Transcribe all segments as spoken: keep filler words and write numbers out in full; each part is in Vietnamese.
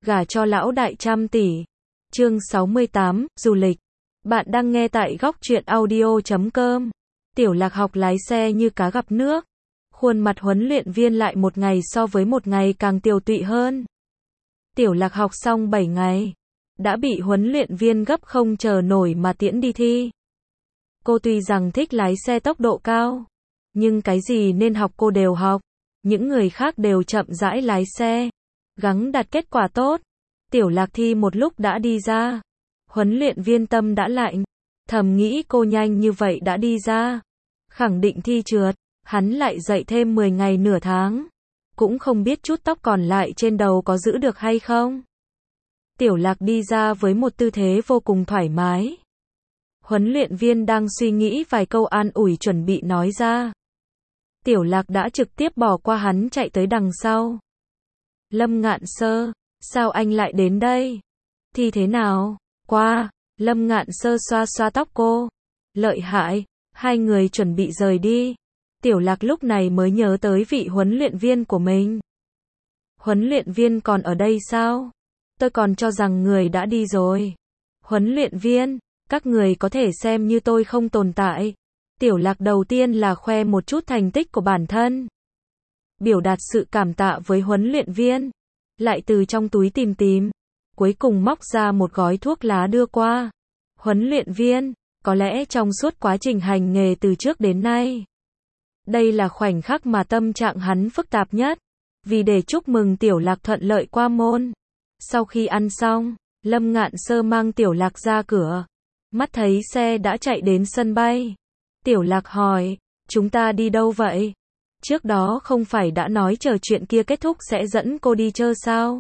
Gả cho lão đại trăm tỷ. Chương sáu mươi tám, du lịch. Bạn đang nghe tại góc truyện audio chấm com. Tiểu Lạc học lái xe như cá gặp nước. Khuôn mặt huấn luyện viên lại một ngày so với một ngày càng tiều tụy hơn. Tiểu Lạc học xong bảy ngày, đã bị huấn luyện viên gấp không chờ nổi mà tiễn đi thi. Cô tuy rằng thích lái xe tốc độ cao, nhưng cái gì nên học cô đều học. Những người khác đều chậm rãi lái xe, gắng đạt kết quả tốt. Tiểu Lạc thi một lúc đã đi ra. Huấn luyện viên tâm đã lạnh, thầm nghĩ cô nhanh như vậy đã đi ra, khẳng định thi trượt. Hắn lại dạy thêm mười ngày nửa tháng, cũng không biết chút tóc còn lại trên đầu có giữ được hay không. Tiểu Lạc đi ra với một tư thế vô cùng thoải mái. Huấn luyện viên đang suy nghĩ vài câu an ủi chuẩn bị nói ra. Tiểu Lạc đã trực tiếp bỏ qua hắn chạy tới đằng sau. Lâm Ngạn Sơ, sao anh lại đến đây? Thi thế nào? Qua. Lâm Ngạn Sơ xoa xoa tóc cô. Lợi hại. Hai người chuẩn bị rời đi. Tiểu Lạc lúc này mới nhớ tới vị huấn luyện viên của mình. Huấn luyện viên còn ở đây sao? Tôi còn cho rằng người đã đi rồi. Huấn luyện viên, các người có thể xem như tôi không tồn tại. Tiểu Lạc đầu tiên là khoe một chút thành tích của bản thân, biểu đạt sự cảm tạ với huấn luyện viên, lại từ trong túi tìm tìm, cuối cùng móc ra một gói thuốc lá đưa qua. Huấn luyện viên, có lẽ trong suốt quá trình hành nghề từ trước đến nay, đây là khoảnh khắc mà tâm trạng hắn phức tạp nhất, vì để chúc mừng Tiểu Lạc thuận lợi qua môn. Sau khi ăn xong, Lâm Ngạn Sơ mang Tiểu Lạc ra cửa, mắt thấy xe đã chạy đến sân bay. Tiểu Lạc hỏi, chúng ta đi đâu vậy? Trước đó không phải đã nói chờ chuyện kia kết thúc sẽ dẫn cô đi chơi sao?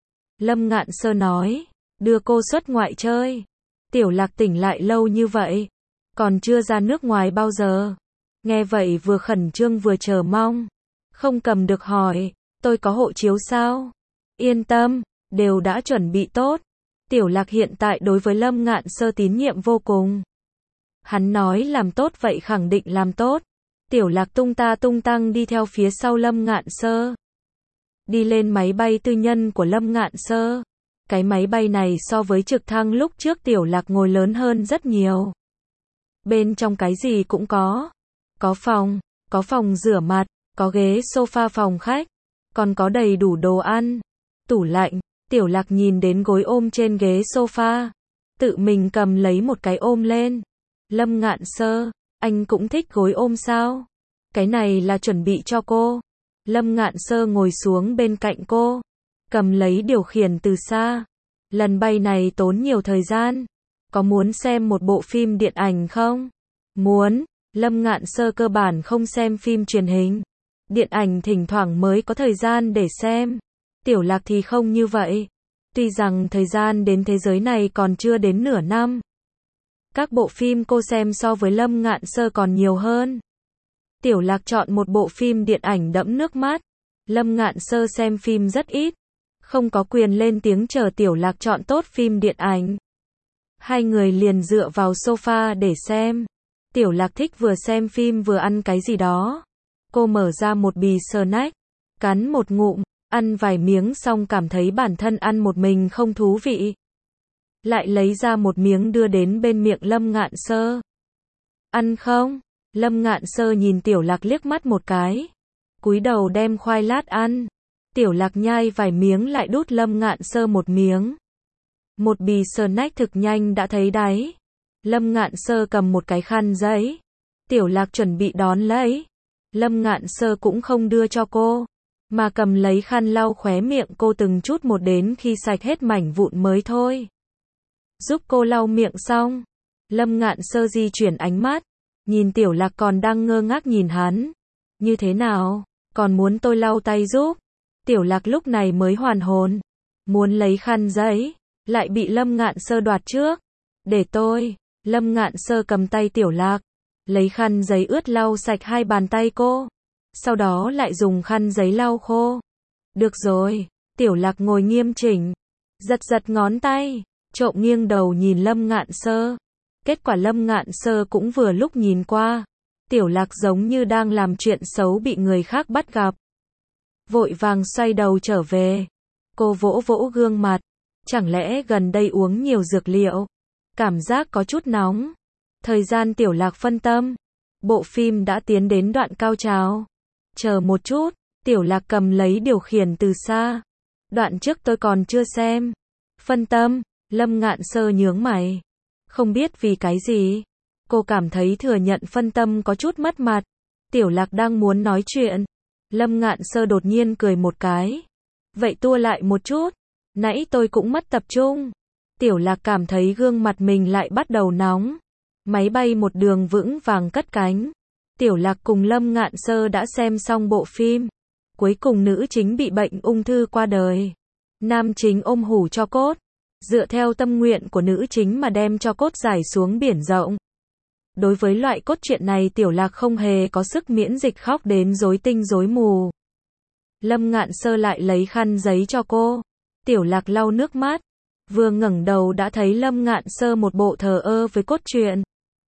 Lâm Ngạn Sơ nói, đưa cô xuất ngoại chơi. Tiểu Lạc tỉnh lại lâu như vậy, còn chưa ra nước ngoài bao giờ. Nghe vậy vừa khẩn trương vừa chờ mong, không cầm được hỏi, tôi có hộ chiếu sao? Yên tâm, đều đã chuẩn bị tốt. Tiểu Lạc hiện tại đối với Lâm Ngạn Sơ tín nhiệm vô cùng. Hắn nói làm tốt vậy khẳng định làm tốt. Tiểu Lạc tung ta tung tăng đi theo phía sau Lâm Ngạn Sơ. Đi lên máy bay tư nhân của Lâm Ngạn Sơ. Cái máy bay này so với trực thăng lúc trước Tiểu Lạc ngồi lớn hơn rất nhiều. Bên trong cái gì cũng có. Có phòng, có phòng rửa mặt, có ghế sofa phòng khách, còn có đầy đủ đồ ăn, tủ lạnh. Tiểu Lạc nhìn đến gối ôm trên ghế sofa, tự mình cầm lấy một cái ôm lên. Lâm Ngạn Sơ, anh cũng thích gối ôm sao? Cái này là chuẩn bị cho cô. Lâm Ngạn Sơ ngồi xuống bên cạnh cô, cầm lấy điều khiển từ xa. Lần bay này tốn nhiều thời gian. Có muốn xem một bộ phim điện ảnh không? Muốn. Lâm Ngạn Sơ cơ bản không xem phim truyền hình. Điện ảnh thỉnh thoảng mới có thời gian để xem. Tiểu Lạc thì không như vậy. Tuy rằng thời gian đến thế giới này còn chưa đến nửa năm. Các bộ phim cô xem so với Lâm Ngạn Sơ còn nhiều hơn. Tiểu Lạc chọn một bộ phim điện ảnh đẫm nước mắt. Lâm Ngạn Sơ xem phim rất ít, không có quyền lên tiếng chờ Tiểu Lạc chọn tốt phim điện ảnh. Hai người liền dựa vào sofa để xem. Tiểu Lạc thích vừa xem phim vừa ăn cái gì đó. Cô mở ra một bì snack, cắn một ngụm, ăn vài miếng xong cảm thấy bản thân ăn một mình không thú vị. Lại lấy ra một miếng đưa đến bên miệng Lâm Ngạn Sơ. Ăn không? Lâm Ngạn Sơ nhìn Tiểu Lạc liếc mắt một cái, cúi đầu đem khoai lát ăn. Tiểu Lạc nhai vài miếng lại đút Lâm Ngạn Sơ một miếng. Một bì snack thực nhanh đã thấy đáy. Lâm Ngạn Sơ cầm một cái khăn giấy. Tiểu Lạc chuẩn bị đón lấy. Lâm Ngạn Sơ cũng không đưa cho cô, mà cầm lấy khăn lau khóe miệng cô từng chút một đến khi sạch hết mảnh vụn mới thôi. Giúp cô lau miệng xong, Lâm Ngạn Sơ di chuyển ánh mắt, nhìn Tiểu Lạc còn đang ngơ ngác nhìn hắn. Như thế nào? Còn muốn tôi lau tay giúp? Tiểu Lạc lúc này mới hoàn hồn, muốn lấy khăn giấy, lại bị Lâm Ngạn Sơ đoạt trước. Để tôi. Lâm Ngạn Sơ cầm tay Tiểu Lạc, lấy khăn giấy ướt lau sạch hai bàn tay cô, sau đó lại dùng khăn giấy lau khô. Được rồi. Tiểu Lạc ngồi nghiêm chỉnh, giật giật ngón tay, trộm nghiêng đầu nhìn Lâm Ngạn Sơ. Kết quả Lâm Ngạn Sơ cũng vừa lúc nhìn qua. Tiểu Lạc giống như đang làm chuyện xấu bị người khác bắt gặp, vội vàng xoay đầu trở về. Cô vỗ vỗ gương mặt. Chẳng lẽ gần đây uống nhiều dược liệu? Cảm giác có chút nóng. Thời gian Tiểu Lạc phân tâm. Bộ phim đã tiến đến đoạn cao trào. Chờ một chút, Tiểu Lạc cầm lấy điều khiển từ xa. Đoạn trước tôi còn chưa xem. Phân tâm, Lâm Ngạn Sơ nhướng mày. Không biết vì cái gì. Cô cảm thấy thừa nhận phân tâm có chút mất mặt. Tiểu Lạc đang muốn nói chuyện. Lâm Ngạn Sơ đột nhiên cười một cái. Vậy tua lại một chút. Nãy tôi cũng mất tập trung. Tiểu Lạc cảm thấy gương mặt mình lại bắt đầu nóng. Máy bay một đường vững vàng cất cánh. Tiểu Lạc cùng Lâm Ngạn Sơ đã xem xong bộ phim. Cuối cùng nữ chính bị bệnh ung thư qua đời. Nam chính ôm hủ tro cốt. Dựa theo tâm nguyện của nữ chính mà đem cho cốt giải xuống biển rộng. Đối với loại cốt truyện này Tiểu Lạc không hề có sức miễn dịch, khóc đến rối tinh rối mù. Lâm Ngạn Sơ lại lấy khăn giấy cho cô. Tiểu Lạc lau nước mắt. Vừa ngẩng đầu đã thấy Lâm Ngạn Sơ một bộ thờ ơ với cốt truyện.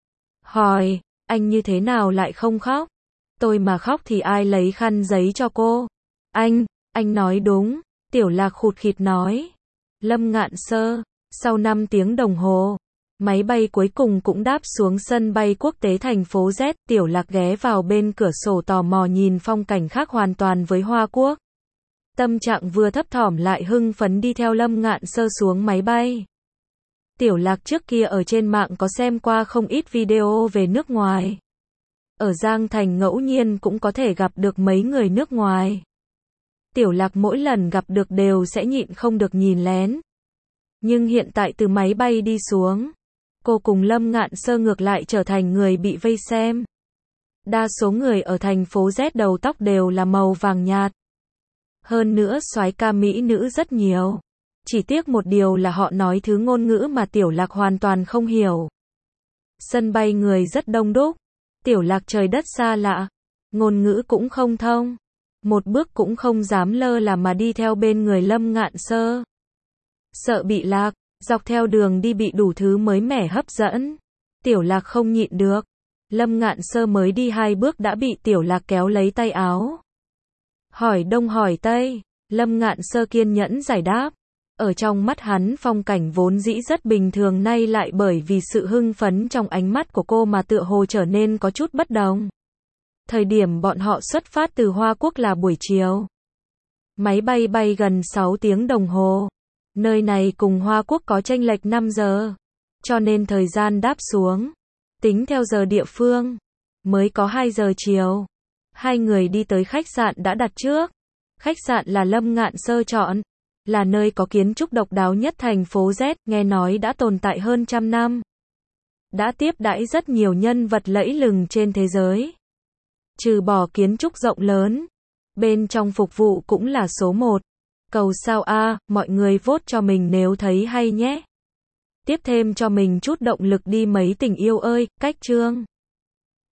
Hỏi, anh như thế nào lại không khóc? Tôi mà khóc thì ai lấy khăn giấy cho cô? Anh, anh nói đúng. Tiểu Lạc khụt khịt nói. Lâm Ngạn Sơ, sau năm tiếng đồng hồ, máy bay cuối cùng cũng đáp xuống sân bay quốc tế thành phố Z. Tiểu Lạc ghé vào bên cửa sổ tò mò nhìn phong cảnh khác hoàn toàn với Hoa Quốc. Tâm trạng vừa thấp thỏm lại hưng phấn đi theo Lâm Ngạn Sơ xuống máy bay. Tiểu Lạc trước kia ở trên mạng có xem qua không ít video về nước ngoài. Ở Giang Thành ngẫu nhiên cũng có thể gặp được mấy người nước ngoài. Tiểu Lạc mỗi lần gặp được đều sẽ nhịn không được nhìn lén. Nhưng hiện tại từ máy bay đi xuống, cô cùng Lâm Ngạn Sơ ngược lại trở thành người bị vây xem. Đa số người ở thành phố Z đầu tóc đều là màu vàng nhạt. Hơn nữa soái ca mỹ nữ rất nhiều. Chỉ tiếc một điều là họ nói thứ ngôn ngữ mà Tiểu Lạc hoàn toàn không hiểu. Sân bay người rất đông đúc. Tiểu Lạc trời đất xa lạ. Ngôn ngữ cũng không thông. Một bước cũng không dám lơ là mà đi theo bên người Lâm Ngạn Sơ. Sợ bị lạc, dọc theo đường đi bị đủ thứ mới mẻ hấp dẫn. Tiểu Lạc không nhịn được. Lâm Ngạn Sơ mới đi hai bước đã bị Tiểu Lạc kéo lấy tay áo. Hỏi đông hỏi tây, Lâm Ngạn Sơ kiên nhẫn giải đáp. Ở trong mắt hắn phong cảnh vốn dĩ rất bình thường nay lại bởi vì sự hưng phấn trong ánh mắt của cô mà tựa hồ trở nên có chút bất đồng. Thời điểm bọn họ xuất phát từ Hoa Quốc là buổi chiều. Máy bay bay gần sáu tiếng đồng hồ. Nơi này cùng Hoa Quốc có chênh lệch năm giờ. Cho nên thời gian đáp xuống, tính theo giờ địa phương, mới có hai giờ chiều. Hai người đi tới khách sạn đã đặt trước. Khách sạn là Lâm Ngạn Sơ chọn. Là nơi có kiến trúc độc đáo nhất thành phố Z, nghe nói đã tồn tại hơn trăm năm. Đã tiếp đãi rất nhiều nhân vật lẫy lừng trên thế giới. Trừ bỏ kiến trúc rộng lớn, bên trong phục vụ cũng là số một. Cầu sao a, mọi người vote cho mình nếu thấy hay nhé. Tiếp thêm cho mình chút động lực đi mấy tình yêu ơi, cách chương.